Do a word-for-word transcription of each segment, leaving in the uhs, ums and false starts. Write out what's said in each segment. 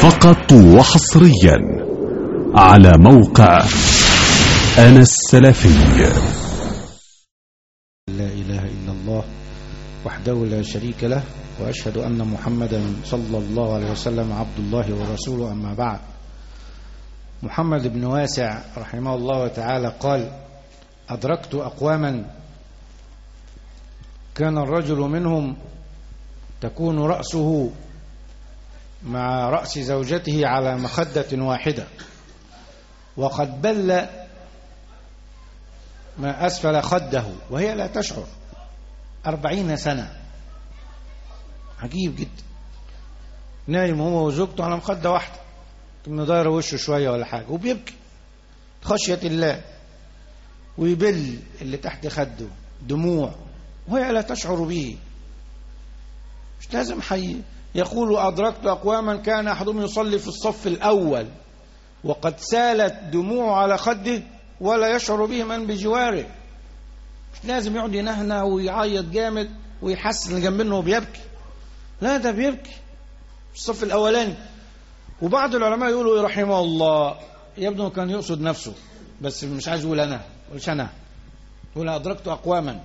فقط وحصريا على موقع أنا السلفي. لا إله إلا الله وحده لا شريك له، وأشهد أن محمدا صلى الله عليه وسلم عبد الله ورسوله. أما بعد، محمد بن واسع رحمه الله تعالى قال: أدركت أقواما كان الرجل منهم تكون رأسه مع رأس زوجته على مخدة واحدة، وقد بل ما أسفل خده وهي لا تشعر، أربعين سنة. عجيب جدا، نايم هو وزوجته على مخدة واحدة، مداير وشه شوية ولا حاجة، وبيبكي خشية الله، ويبل اللي تحت خده دموع وهي لا تشعر به. مش لازم حي. يقول: أدركت أقواما كان أحدهم يصلي في الصف الأول وقد سالت دموع على خده ولا يشعر به من بجواره. مش لازم يقعد ينهنه ويعيط جامد ويحس ان جنب منه وبيبكي، لا، ده بيبكي في الصف الأولاني. وبعض العلماء يقولوا رحمه الله يبدو كان يقصد نفسه، بس مش عايز يقول أنا، قلش أنا، يقول: أدركت أقواما.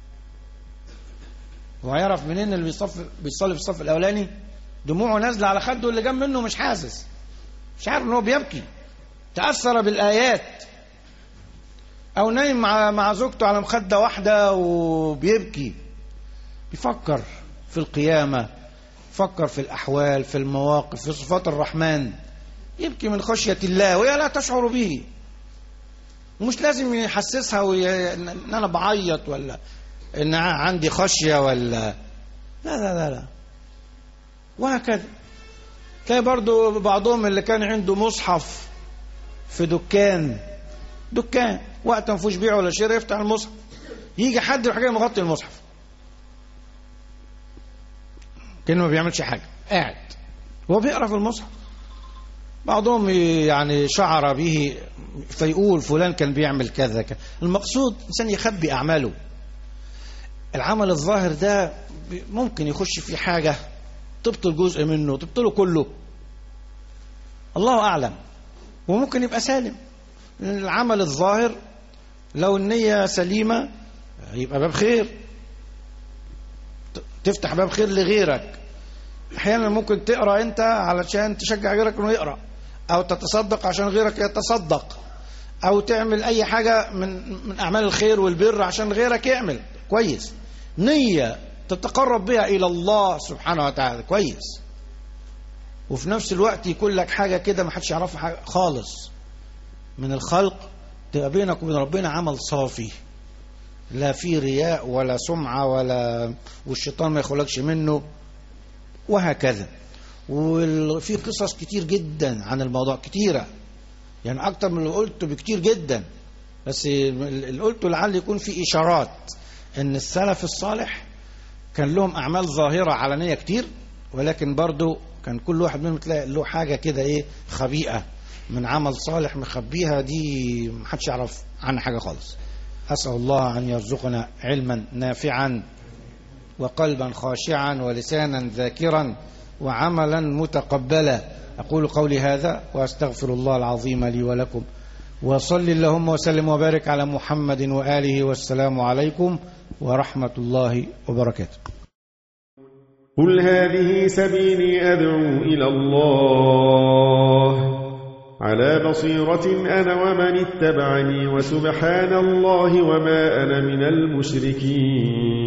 وهيعرف منين اللي بيصف بيصلي في الصف الأولاني دموعه نازله على خده اللي جنب منه مش حاسس، مش عارف ان هو بيبكي، تأثر بالآيات. أو نايم مع مع زوجته على مخدة واحدة وبيبكي، بيفكر في القيامة، فكر في الأحوال، في المواقف، في صفات الرحمن، يبكي من خشية الله وهي لا تشعر به. ومش لازم يحسسها وي... ان انا بعيط ولا ان عندي خشية ولا لا لا لا لا وهكذا. تلاقي برضو بعضهم اللي كان عنده مصحف في دكان دكان وقت ما فيهوش بيع ولا شراء، يفتح المصحف، يجي حد يروح جاي مغطي المصحف كأنه ما بيعملش حاجة، قاعد هو بيقرأ في المصحف. بعضهم يعني شعر به فيقول فلان كان بيعمل كذا كذا. المقصود إنسان يخبي أعماله. العمل الظاهر ده ممكن يخش في حاجة تبطل جزء منه، تبطله كله، الله أعلم. وممكن يبقى سالم. العمل الظاهر لو النية سليمة يبقى باب خير، تفتح باب خير لغيرك. أحيانا ممكن تقرأ أنت علشان تشجع غيرك أنه يقرأ، أو تتصدق عشان غيرك يتصدق، أو تعمل أي حاجة من من أعمال الخير والبر عشان غيرك يعمل كويس. نية تتقرب بها إلى الله سبحانه وتعالى كويس. وفي نفس الوقت يكون لك حاجة كده ما حدش يعرفها خالص من الخلق، تبقى بينك وبين ربنا عمل صافي، لا في رياء ولا سمعة ولا والشيطان ما يخلقش منه، وهكذا. وفي قصص كتير جدا عن الموضوع، كتيرة يعني أكتر من اللي قلته بكتير جدا، بس اللي قلته لعل يكون في إشارات إن السلف الصالح كان لهم أعمال ظاهرة علنية كتير، ولكن برضو كان كل واحد منهم تلاقي له حاجة كده إيه خبيئة من عمل صالح مخبيها، دي محدش يعرف عنها حاجة خالص. أسأل الله أن يرزقنا علما نافعا وقلبا خاشعا ولسانا ذاكرا وعملا متقبلا. أقول قولي هذا وأستغفر الله العظيم لي ولكم، وصل اللهم وسلم وبارك على محمد وآله، والسلام عليكم ورحمة الله وبركاته. قل هذه سبيلي أدعو إلى الله على بصيرة أنا ومن اتبعني، وسبحان الله وما أنا من المشركين.